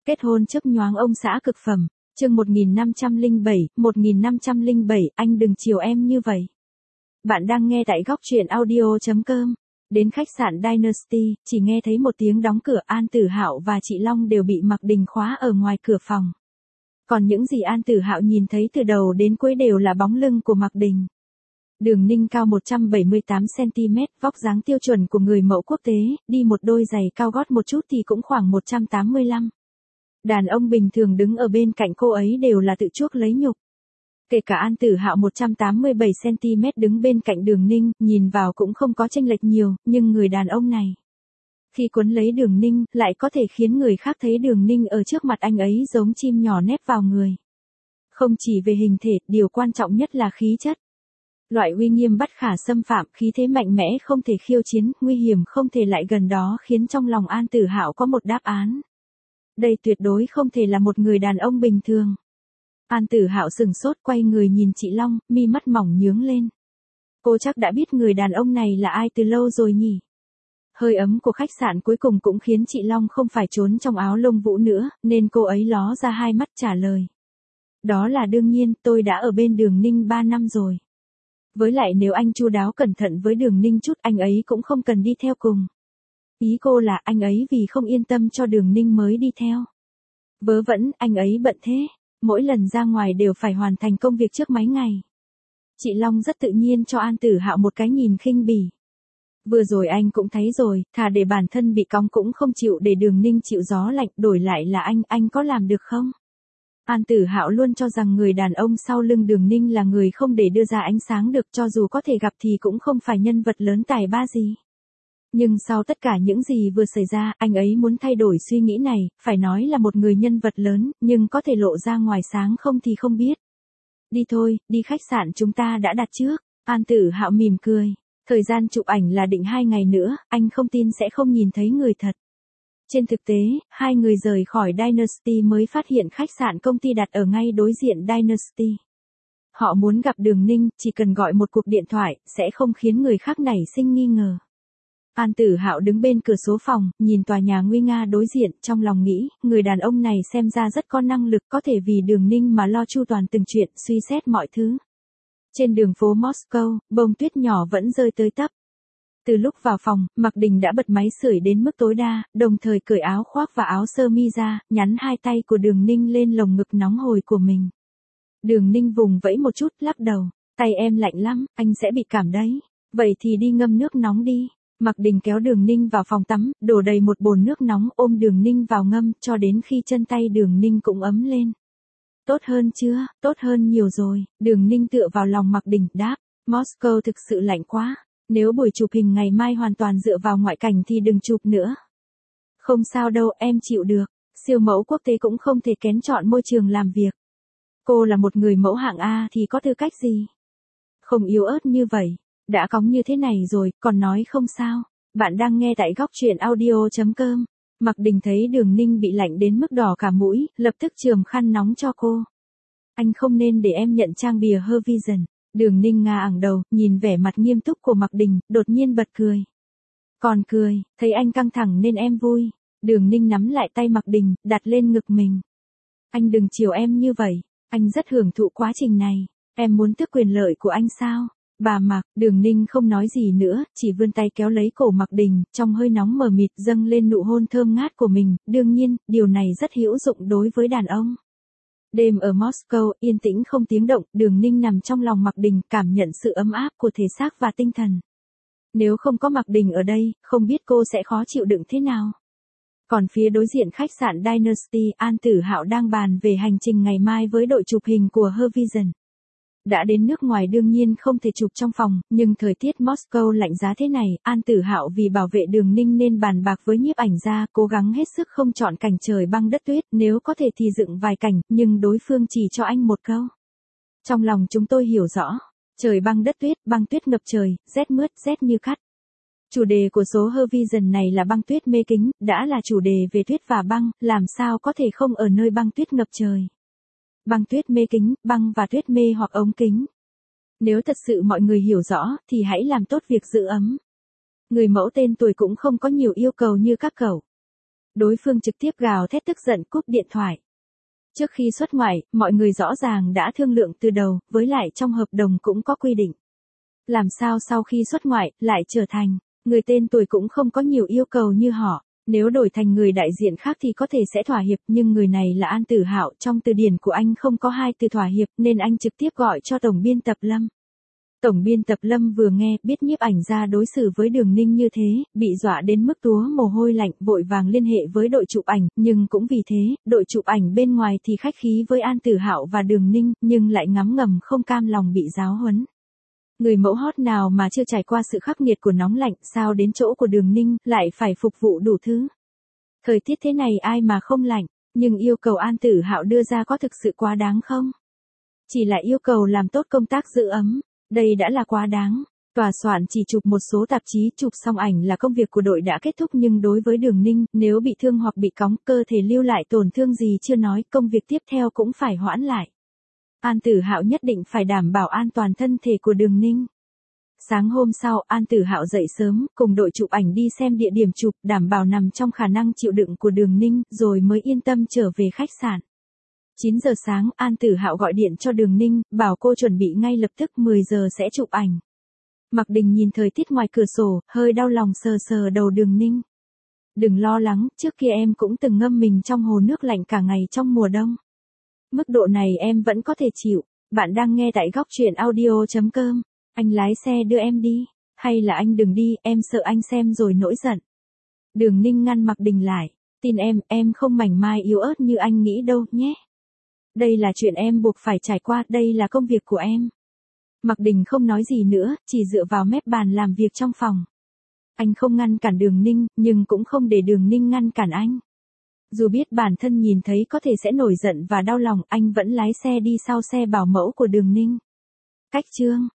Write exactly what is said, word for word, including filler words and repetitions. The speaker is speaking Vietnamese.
Kết hôn chớp nhoáng ông xã cực phẩm, chương một nghìn năm trăm lẻ bảy, một nghìn năm trăm lẻ bảy, anh đừng chiều em như vậy. Bạn đang nghe tại góc truyện audio chấm com. Đến khách sạn Dynasty, chỉ nghe thấy một tiếng đóng cửa. An Tử Hạo và chị Long đều bị Mạc Đình khóa ở ngoài cửa phòng. Còn những gì An Tử Hạo nhìn thấy từ đầu đến cuối đều là bóng lưng của Mạc Đình. Đường Ninh cao một trăm bảy mươi tám xăng ti mét, vóc dáng tiêu chuẩn của người mẫu quốc tế, đi một đôi giày cao gót một chút thì cũng khoảng một trăm tám mươi lăm. Đàn ông bình thường đứng ở bên cạnh cô ấy đều là tự chuốc lấy nhục. Kể cả An Tử Hạo một trăm tám mươi bảy xăng ti mét đứng bên cạnh Đường Ninh, nhìn vào cũng không có chênh lệch nhiều, nhưng người đàn ông này, khi quấn lấy Đường Ninh, lại có thể khiến người khác thấy Đường Ninh ở trước mặt anh ấy giống chim nhỏ nép vào người. Không chỉ về hình thể, điều quan trọng nhất là khí chất. Loại uy nghiêm bất khả xâm phạm, khí thế mạnh mẽ không thể khiêu chiến, nguy hiểm không thể lại gần đó khiến trong lòng An Tử Hạo có một đáp án. Đây tuyệt đối không thể là một người đàn ông bình thường. An Tử Hạo sừng sốt, quay người nhìn chị Long, mi mắt mỏng nhướng lên. Cô chắc đã biết người đàn ông này là ai từ lâu rồi nhỉ? Hơi ấm của khách sạn cuối cùng cũng khiến chị Long không phải trốn trong áo lông vũ nữa, nên cô ấy ló ra hai mắt trả lời. Đó là đương nhiên, tôi đã ở bên Đường Ninh ba năm rồi. Với lại nếu anh chu đáo cẩn thận với Đường Ninh chút, anh ấy cũng không cần đi theo cùng. Ý cô là anh ấy vì không yên tâm cho Đường Ninh mới đi theo. Vớ vẩn, anh ấy bận thế. Mỗi lần ra ngoài đều phải hoàn thành công việc trước mấy ngày. Chị Long rất tự nhiên cho An Tử Hạo một cái nhìn khinh bỉ. Vừa rồi anh cũng thấy rồi, thà để bản thân bị cong cũng không chịu để Đường Ninh chịu gió lạnh, đổi lại là anh, anh có làm được không? An Tử Hạo luôn cho rằng người đàn ông sau lưng Đường Ninh là người không để đưa ra ánh sáng được, cho dù có thể gặp thì cũng không phải nhân vật lớn tài ba gì. Nhưng sau tất cả những gì vừa xảy ra, anh ấy muốn thay đổi suy nghĩ này, phải nói là một người nhân vật lớn, nhưng có thể lộ ra ngoài sáng không thì không biết. Đi thôi, đi khách sạn chúng ta đã đặt trước. An Tử Hạo mỉm cười. Thời gian chụp ảnh là định hai ngày nữa, anh không tin sẽ không nhìn thấy người thật. Trên thực tế, hai người rời khỏi Dynasty mới phát hiện khách sạn công ty đặt ở ngay đối diện Dynasty. Họ muốn gặp Đường Ninh, chỉ cần gọi một cuộc điện thoại, sẽ không khiến người khác nảy sinh nghi ngờ. An Tử Hạo đứng bên cửa số phòng, nhìn tòa nhà nguy nga đối diện, trong lòng nghĩ, người đàn ông này xem ra rất có năng lực, có thể vì Đường Ninh mà lo chu toàn từng chuyện, suy xét mọi thứ. Trên đường phố Moscow, bông tuyết nhỏ vẫn rơi tới tấp. Từ lúc vào phòng, Mạc Đình đã bật máy sưởi đến mức tối đa, đồng thời cởi áo khoác và áo sơ mi ra, nhắn hai tay của Đường Ninh lên lồng ngực nóng hổi của mình. Đường Ninh vùng vẫy một chút, lắc đầu, tay em lạnh lắm, anh sẽ bị cảm đấy. Vậy thì đi ngâm nước nóng đi. Mạc Đình kéo Đường Ninh vào phòng tắm, đổ đầy một bồn nước nóng, ôm Đường Ninh vào ngâm, cho đến khi chân tay Đường Ninh cũng ấm lên. Tốt hơn chưa? Tốt hơn nhiều rồi. Đường Ninh tựa vào lòng Mạc Đình, đáp. Moscow thực sự lạnh quá. Nếu buổi chụp hình ngày mai hoàn toàn dựa vào ngoại cảnh thì đừng chụp nữa. Không sao đâu, em chịu được. Siêu mẫu quốc tế cũng không thể kén chọn môi trường làm việc. Cô là một người mẫu hạng A thì có tư cách gì? Không yếu ớt như vậy. Đã cóng như thế này rồi, còn nói không sao. Bạn đang nghe tại góc truyện audio chấm com. Mạc Đình thấy Đường Ninh bị lạnh đến mức đỏ cả mũi, lập tức chườm khăn nóng cho cô. Anh không nên để em nhận trang bìa Hervision. Đường Ninh ngả ẳng đầu, nhìn vẻ mặt nghiêm túc của Mạc Đình, đột nhiên bật cười. Còn cười, thấy anh căng thẳng nên em vui. Đường Ninh nắm lại tay Mạc Đình, đặt lên ngực mình. Anh đừng chiều em như vậy, anh rất hưởng thụ quá trình này. Em muốn tước quyền lợi của anh sao? Bà Mạc, Đường Ninh không nói gì nữa, chỉ vươn tay kéo lấy cổ Mạc Đình, trong hơi nóng mờ mịt dâng lên nụ hôn thơm ngát của mình, đương nhiên, điều này rất hữu dụng đối với đàn ông. Đêm ở Moscow, yên tĩnh không tiếng động, Đường Ninh nằm trong lòng Mạc Đình, cảm nhận sự ấm áp của thể xác và tinh thần. Nếu không có Mạc Đình ở đây, không biết cô sẽ khó chịu đựng thế nào. Còn phía đối diện khách sạn Dynasty, An Tử Hạo đang bàn về hành trình ngày mai với đội chụp hình của Hervision. Đã đến nước ngoài đương nhiên không thể chụp trong phòng, nhưng thời tiết Moscow lạnh giá thế này, An Tử Hạo vì bảo vệ Đường Ninh nên bàn bạc với nhiếp ảnh gia, cố gắng hết sức không chọn cảnh trời băng đất tuyết, nếu có thể thì dựng vài cảnh, nhưng đối phương chỉ cho anh một câu. Trong lòng chúng tôi hiểu rõ, trời băng đất tuyết, băng tuyết ngập trời, rét mướt, rét như cắt. Chủ đề của số Hervision này là băng tuyết mê kính, đã là chủ đề về tuyết và băng, làm sao có thể không ở nơi băng tuyết ngập trời. Băng tuyết mê kính, băng và tuyết mê hoặc ống kính. Nếu thật sự mọi người hiểu rõ, thì hãy làm tốt việc giữ ấm. Người mẫu tên tuổi cũng không có nhiều yêu cầu như các cậu. Đối phương trực tiếp gào thét tức giận cúp điện thoại. Trước khi xuất ngoại, mọi người rõ ràng đã thương lượng từ đầu, với lại trong hợp đồng cũng có quy định. Làm sao sau khi xuất ngoại, lại trở thành người tên tuổi cũng không có nhiều yêu cầu như họ. Nếu đổi thành người đại diện khác thì có thể sẽ thỏa hiệp, nhưng người này là An Tử Hạo, trong từ điển của anh không có hai từ thỏa hiệp nên anh trực tiếp gọi cho tổng biên tập Lâm. Tổng biên tập Lâm vừa nghe biết nhiếp ảnh gia đối xử với Đường Ninh như thế, bị dọa đến mức túa mồ hôi lạnh, vội vàng liên hệ với đội chụp ảnh, nhưng cũng vì thế, đội chụp ảnh bên ngoài thì khách khí với An Tử Hạo và Đường Ninh, nhưng lại ngấm ngầm không cam lòng bị giáo huấn. Người mẫu hot nào mà chưa trải qua sự khắc nghiệt của nóng lạnh, sao đến chỗ của Đường Ninh, lại phải phục vụ đủ thứ. Thời tiết thế này ai mà không lạnh, nhưng yêu cầu An Tử Hạo đưa ra có thực sự quá đáng không? Chỉ là yêu cầu làm tốt công tác giữ ấm, đây đã là quá đáng. Tòa soạn chỉ chụp một số tạp chí, chụp xong ảnh là công việc của đội đã kết thúc, nhưng đối với Đường Ninh, nếu bị thương hoặc bị cóng, cơ thể lưu lại tổn thương gì chưa nói, công việc tiếp theo cũng phải hoãn lại. An Tử Hạo nhất định phải đảm bảo an toàn thân thể của Đường Ninh. Sáng hôm sau, An Tử Hạo dậy sớm, cùng đội chụp ảnh đi xem địa điểm chụp, đảm bảo nằm trong khả năng chịu đựng của Đường Ninh, rồi mới yên tâm trở về khách sạn. chín giờ sáng, An Tử Hạo gọi điện cho Đường Ninh, bảo cô chuẩn bị ngay lập tức, mười giờ sẽ chụp ảnh. Mạc Đình nhìn thời tiết ngoài cửa sổ, hơi đau lòng sờ sờ đầu Đường Ninh. Đừng lo lắng, trước kia em cũng từng ngâm mình trong hồ nước lạnh cả ngày trong mùa đông. Mức độ này em vẫn có thể chịu. Bạn đang nghe tại góc truyện audio chấm com. Anh lái xe đưa em đi. Hay là anh đừng đi, em sợ anh xem rồi nổi giận. Đường Ninh ngăn Mạc Đình lại. Tin em, em không mảnh mai yếu ớt như anh nghĩ đâu, nhé. Đây là chuyện em buộc phải trải qua, đây là công việc của em. Mạc Đình không nói gì nữa, chỉ dựa vào mép bàn làm việc trong phòng. Anh không ngăn cản Đường Ninh, nhưng cũng không để Đường Ninh ngăn cản anh. Dù biết bản thân nhìn thấy có thể sẽ nổi giận và đau lòng, anh vẫn lái xe đi sau xe bảo mẫu của Đường Ninh. Cách chương